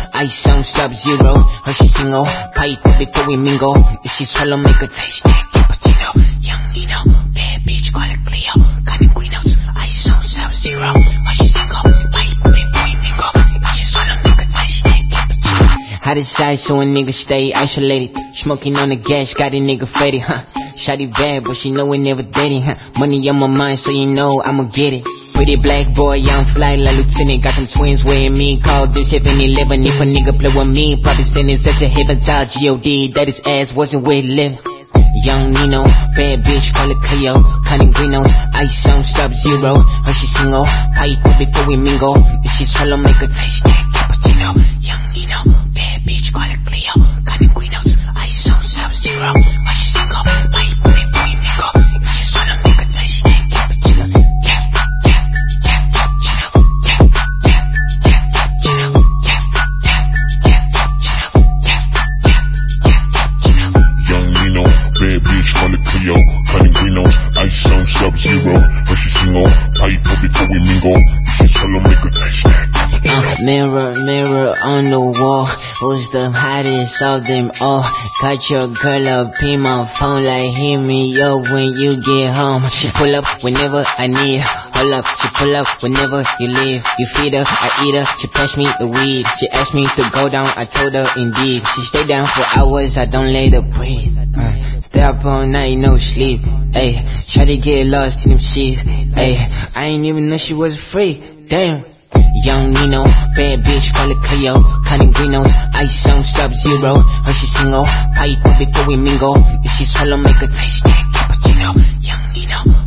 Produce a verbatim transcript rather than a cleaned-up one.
ice on Sub-Zero. Her she single, pipe before we mingle. If she swallow, make her taste that cappuccino. Young Nino, bad bitch, call it Cleo. Cutting green notes, ice on Sub-Zero. Her she single, pipe before we mingle. If she swallow, make her taste that cappuccino. How decide so a nigga stay isolated? Smoking on the gas, got a nigga faded, huh? Shawty bad, but she know we never dating, huh? Money on my mind, so you know I'ma get it. Pretty black boy, young fly like lieutenant. Got some twins with me, called this heaven eleven. If a nigga play with me, probably send it such a heaven top G O D. That his ass wasn't where he living. Young Nino, bad bitch, call it Cleo. Cutting green notes, ice on Sub-Zero. Her she single, pipe before we mingle. If she swallow, make her taste that cappuccino. Young Nino, bad bitch, call it Cleo. Cutting green notes, ice on Sub-Zero. Her she single, pipe before we mingle. If she swallow, make her taste that cappuccino. Yeah, yeah, yeah, cappuccino. Yeah, yeah, yeah, cappuccino. Yeah, yeah, yeah, cappuccino. Yeah, yeah, yeah, cappuccino. Young Nino, bad bitch, call it Cleo. Cutting green notes, ice on Sub-Zero. Her she single, pipe before we mingle. If she swallow, make her taste that cappuccino. Uh, mirror, mirror on the wall, who's the hottest of them all? Got your girl up in my phone like hit me up when you get home. She pull up whenever I need her. Hold up, she pull up whenever you leave. You feed her, I eat her, she pass me the weed. She asked me to go down, I told her indeed. She stay down for hours, I don't let her breathe. uh, Stay up all night, no sleep. Ayy, try to get lost in them sheets. Ayy, I ain't even know she was free. Damn. Young Nino, bad bitch, call it Cleo. Cutting green notes, ice on Sub-Zero. Her she single, pipe before we mingle. If she swallow, make her taste that cappuccino. Young Nino.